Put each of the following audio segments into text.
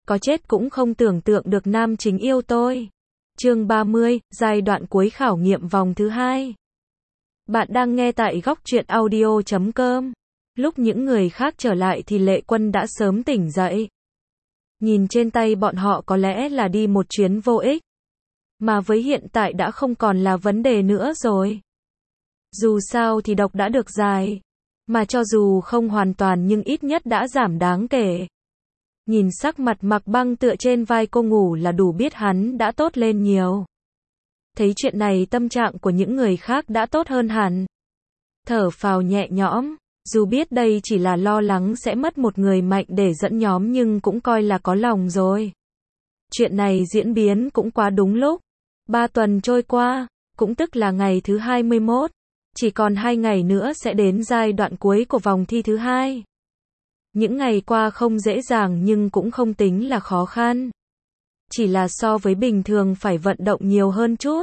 có chết cũng không tưởng tượng được nam chính yêu tôi. Chương 30, giai đoạn cuối khảo nghiệm vòng thứ 2. Bạn đang nghe tại góc truyện audio.com. Lúc những người khác trở lại thì Lệ Quân đã sớm tỉnh dậy. Nhìn trên tay bọn họ có lẽ là đi một chuyến vô ích. Mà với hiện tại đã không còn là vấn đề nữa rồi. Dù sao thì độc đã được giải. Mà cho dù không hoàn toàn nhưng ít nhất đã giảm đáng kể. Nhìn sắc mặt Mạc Băng tựa trên vai cô ngủ là đủ biết hắn đã tốt lên nhiều. Thấy chuyện này tâm trạng của những người khác đã tốt hơn hẳn. Thở phào nhẹ nhõm, dù biết đây chỉ là lo lắng sẽ mất một người mạnh để dẫn nhóm nhưng cũng coi là có lòng rồi. Chuyện này diễn biến cũng quá đúng lúc. 3 tuần trôi qua, cũng tức là ngày thứ 21. Chỉ còn 2 ngày nữa sẽ đến giai đoạn cuối của vòng thi thứ 2. Những ngày qua không dễ dàng nhưng cũng không tính là khó khăn. Chỉ là so với bình thường phải vận động nhiều hơn chút.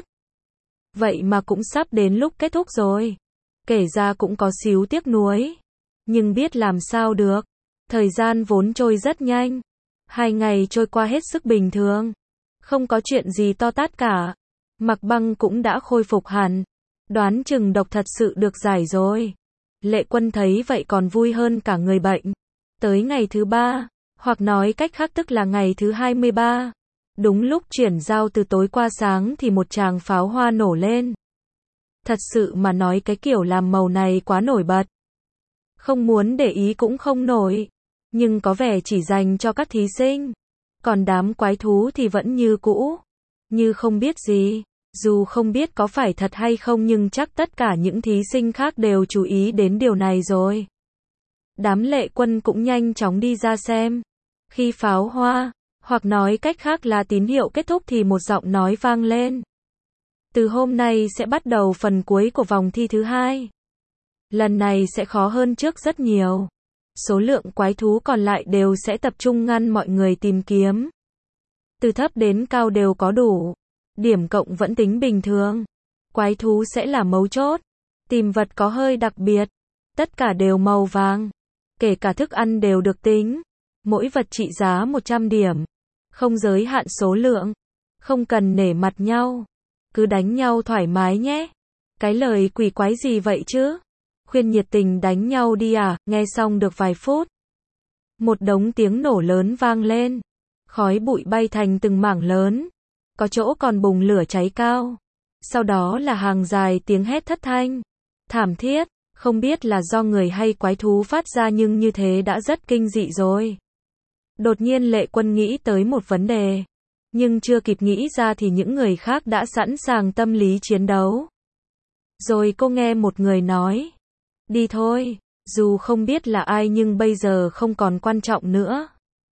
Vậy mà cũng sắp đến lúc kết thúc rồi. Kể ra cũng có xíu tiếc nuối. Nhưng biết làm sao được. Thời gian vốn trôi rất nhanh. 2 ngày trôi qua hết sức bình thường. Không có chuyện gì to tát cả. Mạc Băng cũng đã khôi phục hẳn. Đoán chừng độc thật sự được giải rồi. Lệ Quân thấy vậy còn vui hơn cả người bệnh. Tới ngày thứ 3, hoặc nói cách khác tức là ngày thứ 23. Đúng lúc chuyển giao từ tối qua sáng thì một tràng pháo hoa nổ lên. Thật sự mà nói cái kiểu làm màu này quá nổi bật. Không muốn để ý cũng không nổi. Nhưng có vẻ chỉ dành cho các thí sinh. Còn đám quái thú thì vẫn như cũ. Như không biết gì. Dù không biết có phải thật hay không nhưng chắc tất cả những thí sinh khác đều chú ý đến điều này rồi. Đám Lệ Quân cũng nhanh chóng đi ra xem. Khi pháo hoa, hoặc nói cách khác là tín hiệu kết thúc thì một giọng nói vang lên. Từ hôm nay sẽ bắt đầu phần cuối của vòng thi thứ 2. Lần này sẽ khó hơn trước rất nhiều. Số lượng quái thú còn lại đều sẽ tập trung ngăn mọi người tìm kiếm. Từ thấp đến cao đều có đủ. Điểm cộng vẫn tính bình thường. Quái thú sẽ là mấu chốt. Tìm vật có hơi đặc biệt. Tất cả đều màu vàng. Kể cả thức ăn đều được tính. Mỗi vật trị giá 100 điểm. Không giới hạn số lượng. Không cần nể mặt nhau. Cứ đánh nhau thoải mái nhé. Cái lời quỷ quái gì vậy chứ? Khuyên nhiệt tình đánh nhau đi à? Nghe xong được vài phút. Một đống tiếng nổ lớn vang lên. Khói bụi bay thành từng mảng lớn. Có chỗ còn bùng lửa cháy cao. Sau đó là hàng dài tiếng hét thất thanh. Thảm thiết. Không biết là do người hay quái thú phát ra nhưng như thế đã rất kinh dị rồi. Đột nhiên Lệ Quân nghĩ tới một vấn đề. Nhưng chưa kịp nghĩ ra thì những người khác đã sẵn sàng tâm lý chiến đấu. Rồi cô nghe một người nói. Đi thôi, dù không biết là ai nhưng bây giờ không còn quan trọng nữa.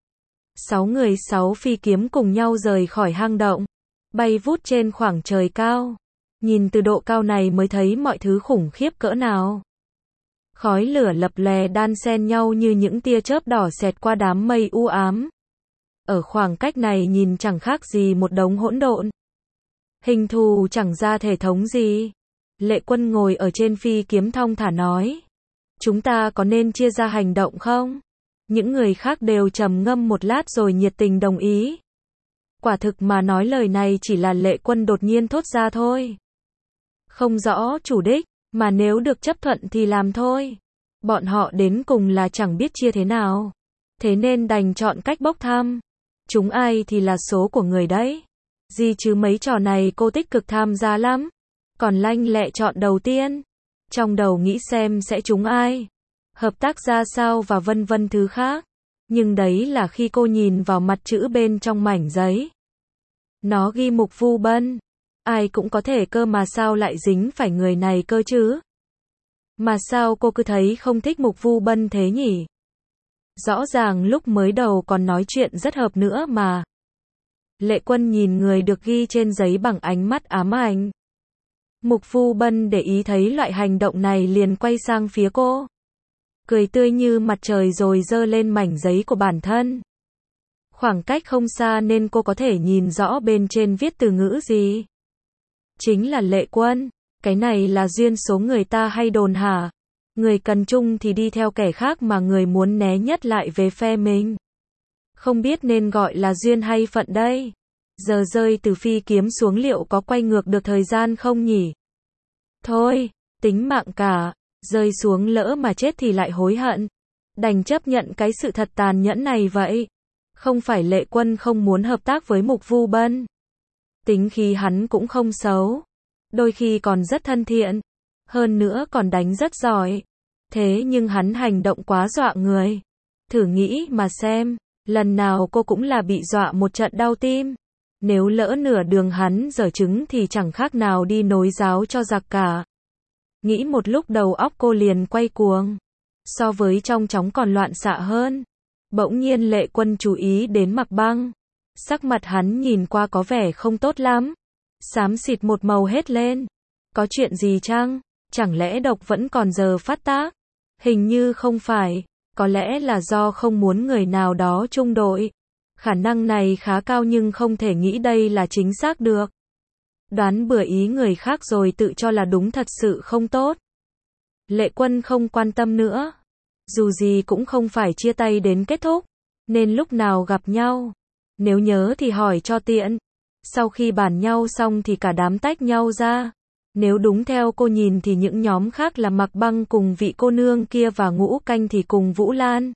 6 người 6 phi kiếm cùng nhau rời khỏi hang động. Bay vút trên khoảng trời cao. Nhìn từ độ cao này mới thấy mọi thứ khủng khiếp cỡ nào. Khói lửa lập lè đan xen nhau như những tia chớp đỏ xẹt qua đám mây u ám. Ở khoảng cách này nhìn chẳng khác gì một đống hỗn độn. Hình thù chẳng ra thể thống gì. Lệ Quân ngồi ở trên phi kiếm thong thả nói. Chúng ta có nên chia ra hành động không? Những người khác đều trầm ngâm một lát rồi nhiệt tình đồng ý. Quả thực mà nói lời này chỉ là Lệ Quân đột nhiên thốt ra thôi. Không rõ chủ đích, mà nếu được chấp thuận thì làm thôi. Bọn họ đến cùng là chẳng biết chia thế nào. Thế nên đành chọn cách bốc thăm. Chúng ai thì là số của người đấy. Gì chứ mấy trò này cô tích cực tham gia lắm. Còn lanh lẹ chọn đầu tiên. Trong đầu nghĩ xem sẽ trúng ai. Hợp tác ra sao và vân vân thứ khác. Nhưng đấy là khi cô nhìn vào mặt chữ bên trong mảnh giấy. Nó ghi Mục Vu Bân. Ai cũng có thể cơ mà sao lại dính phải người này cơ chứ? Mà sao cô cứ thấy không thích Mục Vu Bân thế nhỉ? Rõ ràng lúc mới đầu còn nói chuyện rất hợp nữa mà. Lệ Quân nhìn người được ghi trên giấy bằng ánh mắt ám ảnh. Mục Vu Bân để ý thấy loại hành động này liền quay sang phía cô. Cười tươi như mặt trời rồi giơ lên mảnh giấy của bản thân. Khoảng cách không xa nên cô có thể nhìn rõ bên trên viết từ ngữ gì. Chính là Lệ Quân. Cái này là duyên số người ta hay đồn hả? Người cần chung thì đi theo kẻ khác mà người muốn né nhất lại về phe mình. Không biết nên gọi là duyên hay phận đây. Giờ rơi từ phi kiếm xuống liệu có quay ngược được thời gian không nhỉ? Thôi, tính mạng cả, rơi xuống lỡ mà chết thì lại hối hận. Đành chấp nhận cái sự thật tàn nhẫn này vậy. Không phải Lệ Quân không muốn hợp tác với Mục Vu Bân. Tính khí hắn cũng không xấu. Đôi khi còn rất thân thiện. Hơn nữa còn đánh rất giỏi. Thế nhưng hắn hành động quá dọa người. Thử nghĩ mà xem, lần nào cô cũng là bị dọa một trận đau tim. Nếu lỡ nửa đường hắn giở trứng thì chẳng khác nào đi nối giáo cho giặc cả. Nghĩ một lúc đầu óc cô liền quay cuồng. So với trong chóng còn loạn xạ hơn. Bỗng nhiên Lệ Quân chú ý đến Mạc Băng. Sắc mặt hắn nhìn qua có vẻ không tốt lắm. Xám xịt một màu hết lên. Có chuyện gì chăng? Chẳng lẽ độc vẫn còn giờ phát tác? Hình như không phải. Có lẽ là do không muốn người nào đó chung đội. Khả năng này khá cao nhưng không thể nghĩ đây là chính xác được. Đoán bừa ý người khác rồi tự cho là đúng thật sự không tốt. Lệ Quân không quan tâm nữa. Dù gì cũng không phải chia tay đến kết thúc. Nên lúc nào gặp nhau. Nếu nhớ thì hỏi cho tiện. Sau khi bàn nhau xong thì cả đám tách nhau ra. Nếu đúng theo cô nhìn thì những nhóm khác là Mạc Băng cùng vị cô nương kia và Ngũ Canh thì cùng Vũ Lan.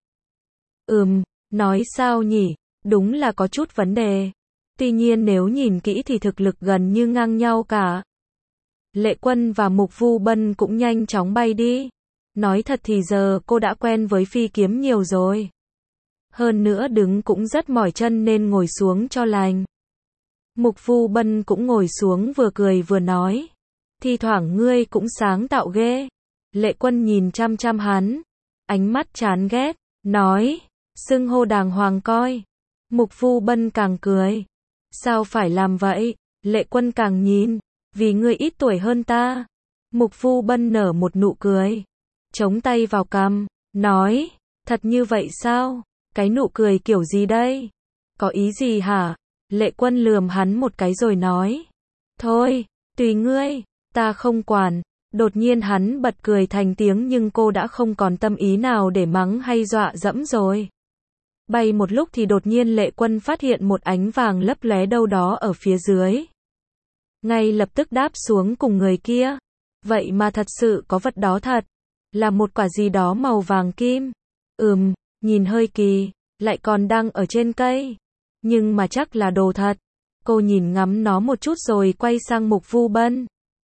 Nói sao nhỉ? Đúng là có chút vấn đề. Tuy nhiên nếu nhìn kỹ thì thực lực gần như ngang nhau cả. Lệ Quân và Mục Vu Bân cũng nhanh chóng bay đi. Nói thật thì giờ cô đã quen với phi kiếm nhiều rồi. Hơn nữa đứng cũng rất mỏi chân nên ngồi xuống cho lành. Mục Vu Bân cũng ngồi xuống vừa cười vừa nói. Thi thoảng ngươi cũng sáng tạo ghê. Lệ Quân nhìn chăm chăm hắn. Ánh mắt chán ghét. Nói. Xưng hô đàng hoàng coi. Mục Vu Bân càng cười. Sao phải làm vậy? Lệ Quân càng nhìn. Vì ngươi ít tuổi hơn ta. Mục Vu Bân nở một nụ cười. Chống tay vào cằm. Nói. Thật như vậy sao? Cái nụ cười kiểu gì đây? Có ý gì hả? Lệ Quân lườm hắn một cái rồi nói. Thôi, tùy ngươi. Ta không quản. Đột nhiên hắn bật cười thành tiếng nhưng cô đã không còn tâm ý nào để mắng hay dọa dẫm rồi. Bay một lúc thì đột nhiên Lệ Quân phát hiện một ánh vàng lấp lóe đâu đó ở phía dưới. Ngay lập tức đáp xuống cùng người kia. Vậy mà thật sự có vật đó thật. Là một quả gì đó màu vàng kim. Nhìn hơi kỳ. Lại còn đang ở trên cây. Nhưng mà chắc là đồ thật. Cô nhìn ngắm nó một chút rồi quay sang Mục Vu Bân.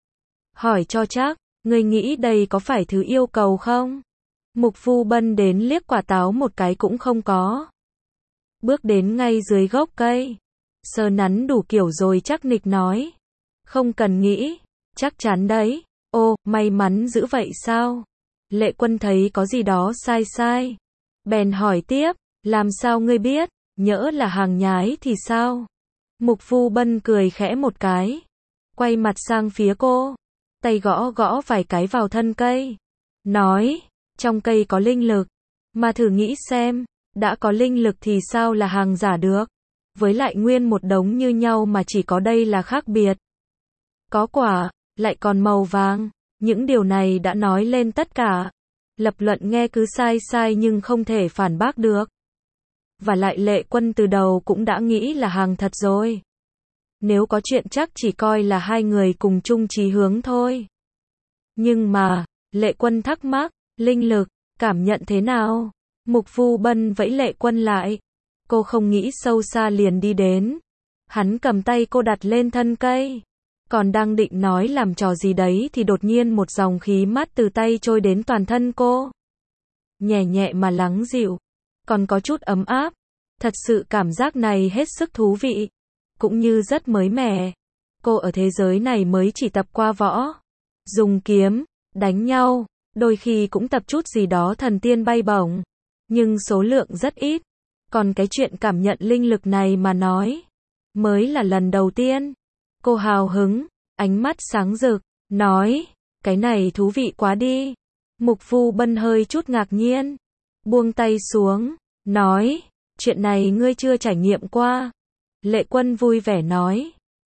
Hỏi cho chắc, ngươi nghĩ đây có phải thứ yêu cầu không? Mục Vu Bân đến liếc quả táo một cái cũng không có. Bước đến ngay dưới gốc cây. Sờ nắn đủ kiểu rồi chắc nịch nói. Không cần nghĩ. Chắc chắn đấy. Ô, may mắn dữ vậy sao? Lệ Quân thấy có gì đó sai sai. Bèn hỏi tiếp. Làm sao ngươi biết? Nhỡ là hàng nhái thì sao? Mục Vu Bân cười khẽ một cái. Quay mặt sang phía cô. Tay gõ gõ vài cái vào thân cây. Nói. Trong cây có linh lực. Mà thử nghĩ xem. Đã có linh lực thì sao là hàng giả được? Với lại nguyên một đống như nhau mà chỉ có đây là khác biệt. Có quả. Lại còn màu vàng. Những điều này đã nói lên tất cả. Lập luận nghe cứ sai sai nhưng không thể phản bác được. Và lại Lệ Quân từ đầu cũng đã nghĩ là hàng thật rồi. Nếu có chuyện chắc chỉ coi là hai người cùng chung chí hướng thôi. Nhưng mà, Lệ Quân thắc mắc, linh lực, cảm nhận thế nào? Mục Vu Bân vẫy Lệ Quân lại. Cô không nghĩ sâu xa liền đi đến. Hắn cầm tay cô đặt lên thân cây. Còn đang định nói làm trò gì đấy thì đột nhiên một dòng khí mát từ tay trôi đến toàn thân cô. Nhẹ nhẹ mà lắng dịu. Còn có chút ấm áp. Thật sự cảm giác này hết sức thú vị. Cũng như rất mới mẻ. Cô ở thế giới này mới chỉ tập qua võ. Dùng kiếm, đánh nhau. Đôi khi cũng tập chút gì đó thần tiên bay bổng. Nhưng số lượng rất ít. Còn cái chuyện cảm nhận linh lực này mà nói. Mới là lần đầu tiên. Cô hào hứng. Ánh mắt sáng rực. Nói. Cái này thú vị quá đi. Mục Vu Bân hơi chút ngạc nhiên. Buông tay xuống. Nói. Chuyện này ngươi chưa trải nghiệm qua. Lệ Quân vui vẻ nói.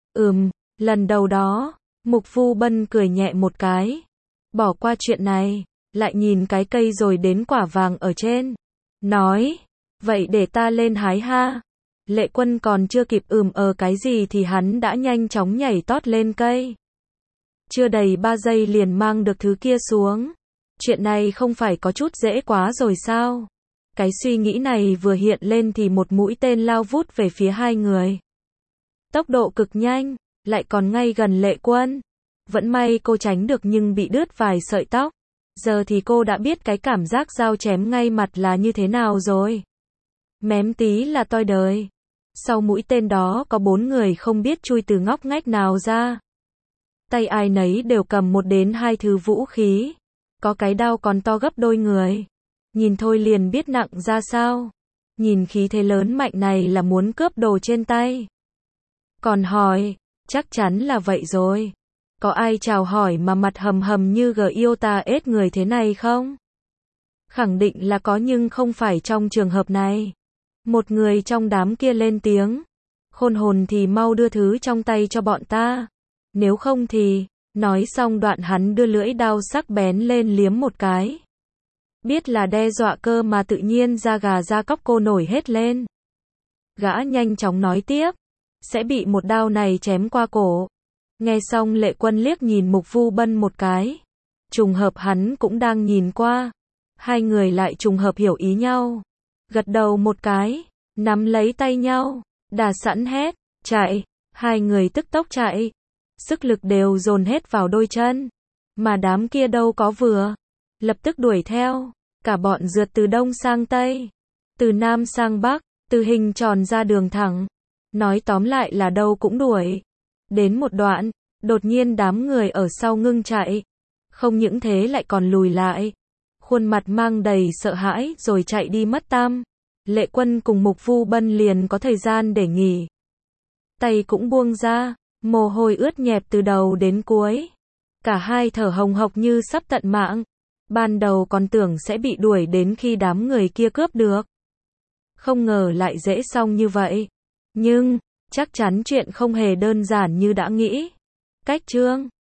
Lần đầu đó. Mục Vu Bân cười nhẹ một cái. Bỏ qua chuyện này. Lại nhìn cái cây rồi đến quả vàng ở trên. Nói. Vậy để ta lên hái ha. Lệ Quân còn chưa kịp cái gì thì hắn đã nhanh chóng nhảy tót lên cây. Chưa đầy 3 giây liền mang được thứ kia xuống. Chuyện này không phải có chút dễ quá rồi sao? Cái suy nghĩ này vừa hiện lên thì một mũi tên lao vút về phía hai người. Tốc độ cực nhanh, lại còn ngay gần Lệ Quân. Vẫn may cô tránh được nhưng bị đứt vài sợi tóc. Giờ thì cô đã biết cái cảm giác dao chém ngay mặt là như thế nào rồi. Mém tí là toi đời. Sau mũi tên đó có 4 người không biết chui từ ngóc ngách nào ra. Tay ai nấy đều cầm 1 đến 2 thứ vũ khí. Có cái đao còn to gấp đôi người. Nhìn thôi liền biết nặng ra sao. Nhìn khí thế lớn mạnh này là muốn cướp đồ trên tay. Còn hỏi, chắc chắn là vậy rồi. Có ai chào hỏi mà mặt hầm hầm như Giota ết người thế này không? Khẳng định là có nhưng không phải trong trường hợp này. Một người trong đám kia lên tiếng. Khôn hồn thì mau đưa thứ trong tay cho bọn ta. Nếu không thì, nói xong đoạn hắn đưa lưỡi đao sắc bén lên liếm một cái. Biết là đe dọa cơ mà tự nhiên da gà da cóc cô nổi hết lên. Gã nhanh chóng nói tiếp. Sẽ bị một đao này chém qua cổ. Nghe xong Lệ Quân liếc nhìn Mục Vu Bân một cái. Trùng hợp hắn cũng đang nhìn qua. Hai người lại trùng hợp hiểu ý nhau. Gật đầu một cái, nắm lấy tay nhau, đà sẵn hét, chạy. Hai người tức tốc chạy. Sức lực đều dồn hết vào đôi chân. Mà đám kia đâu có vừa. Lập tức đuổi theo. Cả bọn rượt từ đông sang tây. Từ nam sang bắc. Từ hình tròn ra đường thẳng. Nói tóm lại là đâu cũng đuổi. Đến một đoạn, đột nhiên đám người ở sau ngưng chạy. Không những thế lại còn lùi lại. Khuôn mặt mang đầy sợ hãi rồi chạy đi mất tăm. Lệ Quân cùng Mục Vu Bân liền có thời gian để nghỉ. Tay cũng buông ra, mồ hôi ướt nhẹp từ đầu đến cuối. Cả hai thở hồng hộc như sắp tận mạng. Ban đầu còn tưởng sẽ bị đuổi đến khi đám người kia cướp được. Không ngờ lại dễ xong như vậy. Nhưng, chắc chắn chuyện không hề đơn giản như đã nghĩ. Cách chương